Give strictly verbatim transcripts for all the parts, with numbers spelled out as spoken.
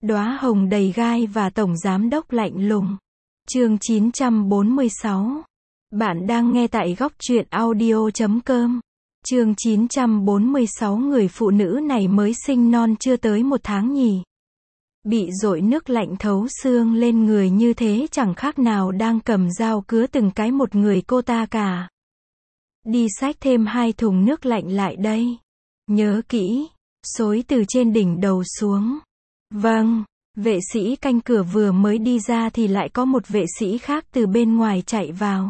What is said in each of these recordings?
Đóa hồng đầy gai và tổng giám đốc lạnh lùng. Chương chín trăm bốn mươi sáu. Bạn đang nghe tại góc truyện audio chấm com. Chương chín trăm bốn mươi sáu. Người phụ nữ này mới sinh non chưa tới một tháng nhỉ. Bị dội nước lạnh thấu xương lên người như thế chẳng khác nào đang cầm dao cứa từng cái một người cô ta cả. Đi xách thêm hai thùng nước lạnh lại đây. Nhớ kỹ, xối từ trên đỉnh đầu xuống. Vâng, vệ sĩ canh cửa vừa mới đi ra thì lại có một vệ sĩ khác từ bên ngoài chạy vào.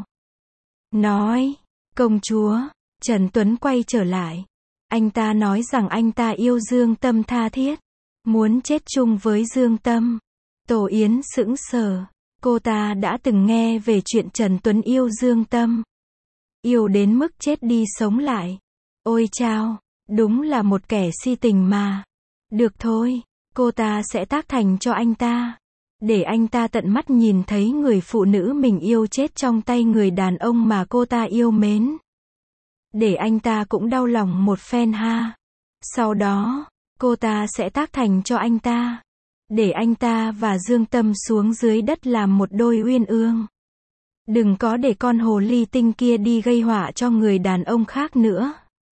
Nói, công chúa, Trần Tuấn quay trở lại. Anh ta nói rằng anh ta yêu Dương Tâm tha thiết, muốn chết chung với Dương Tâm. Tổ Yến sững sờ, cô ta đã từng nghe về chuyện Trần Tuấn yêu Dương Tâm. Yêu đến mức chết đi sống lại. Ôi chao, đúng là một kẻ si tình mà. Được thôi, cô ta sẽ tác thành cho anh ta. Để anh ta tận mắt nhìn thấy người phụ nữ mình yêu chết trong tay người đàn ông mà cô ta yêu mến. Để anh ta cũng đau lòng một phen ha. Sau đó, cô ta sẽ tác thành cho anh ta. Để anh ta và Dương Tâm xuống dưới đất làm một đôi uyên ương. Đừng có để con hồ ly tinh kia đi gây họa cho người đàn ông khác nữa.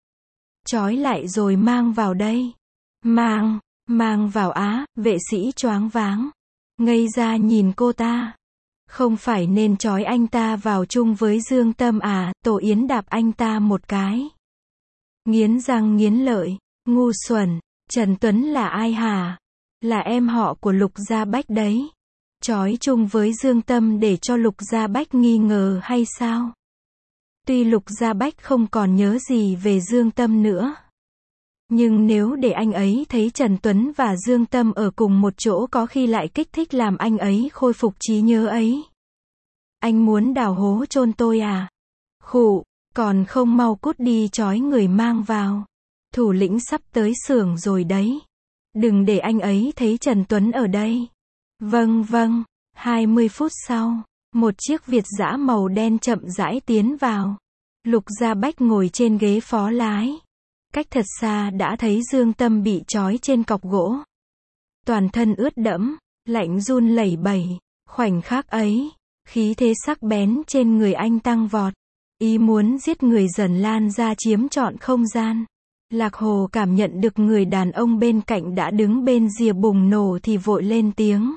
Trói lại rồi mang vào đây. Mang, mang vào á, vệ sĩ choáng váng. Ngây ra nhìn cô ta. Không phải nên trói anh ta vào chung với Dương Tâm à, Tổ Yến đạp anh ta một cái. Nghiến răng nghiến lợi, ngu xuẩn, Trần Tuấn là ai hả? Là em họ của Lục Gia Bách đấy. Trói chung với Dương Tâm để cho Lục Gia Bách nghi ngờ hay sao? Tuy Lục Gia Bách không còn nhớ gì về Dương Tâm nữa. Nhưng nếu để anh ấy thấy Trần Tuấn và Dương Tâm ở cùng một chỗ có khi lại kích thích làm anh ấy khôi phục trí nhớ ấy. Anh muốn đào hố chôn tôi à? Khụ, còn không mau cút đi trói người mang vào. Thủ lĩnh sắp tới xưởng rồi đấy. Đừng để anh ấy thấy Trần Tuấn ở đây. Vâng vâng, hai mươi phút sau, một chiếc Việt dã màu đen chậm rãi tiến vào. Lục Gia Bách ngồi trên ghế phó lái. Cách thật xa đã thấy Dương Tâm bị trói trên cọc gỗ. Toàn thân ướt đẫm, lạnh run lẩy bẩy. Khoảnh khắc ấy, khí thế sắc bén trên người anh tăng vọt. Ý muốn giết người dần lan ra chiếm trọn không gian. Lạc Hồ cảm nhận được người đàn ông bên cạnh đã đứng bên rìa bùng nổ thì vội lên tiếng.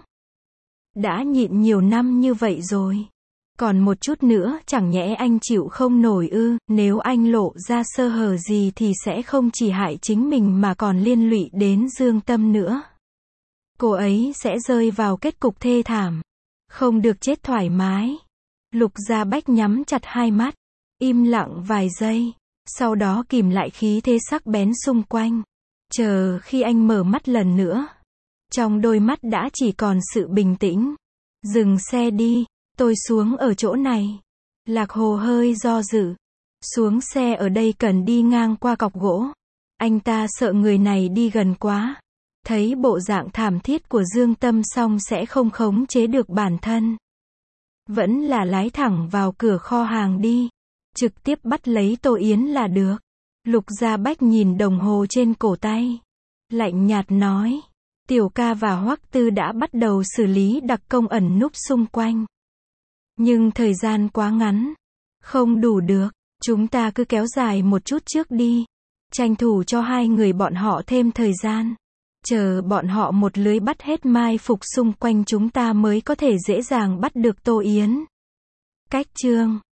Đã nhịn nhiều năm như vậy rồi. Còn một chút nữa chẳng nhẽ anh chịu không nổi ư? Nếu anh lộ ra sơ hở gì thì sẽ không chỉ hại chính mình mà còn liên lụy đến Dương Tâm nữa. Cô ấy sẽ rơi vào kết cục thê thảm. Không được chết thoải mái. Lục Gia Bách nhắm chặt hai mắt. Im lặng vài giây. Sau đó kìm lại khí thế sắc bén xung quanh. Chờ khi anh mở mắt lần nữa. Trong đôi mắt đã chỉ còn sự bình tĩnh. Dừng xe đi. Tôi xuống ở chỗ này. Lạc Hồ hơi do dự. Xuống xe ở đây cần đi ngang qua cọc gỗ. Anh ta sợ người này đi gần quá. Thấy bộ dạng thảm thiết của Dương Tâm xong sẽ không khống chế được bản thân. Vẫn là lái thẳng vào cửa kho hàng đi. Trực tiếp bắt lấy Tô Yến là được. Lục Gia Bách nhìn đồng hồ trên cổ tay. Lạnh nhạt nói. Tiểu ca và Hoắc Tư đã bắt đầu xử lý đặc công ẩn núp xung quanh. Nhưng thời gian quá ngắn. Không đủ được. Chúng ta cứ kéo dài một chút trước đi. Tranh thủ cho hai người bọn họ thêm thời gian. Chờ bọn họ một lưới bắt hết mai phục xung quanh chúng ta mới có thể dễ dàng bắt được Tô Yến. Cách chương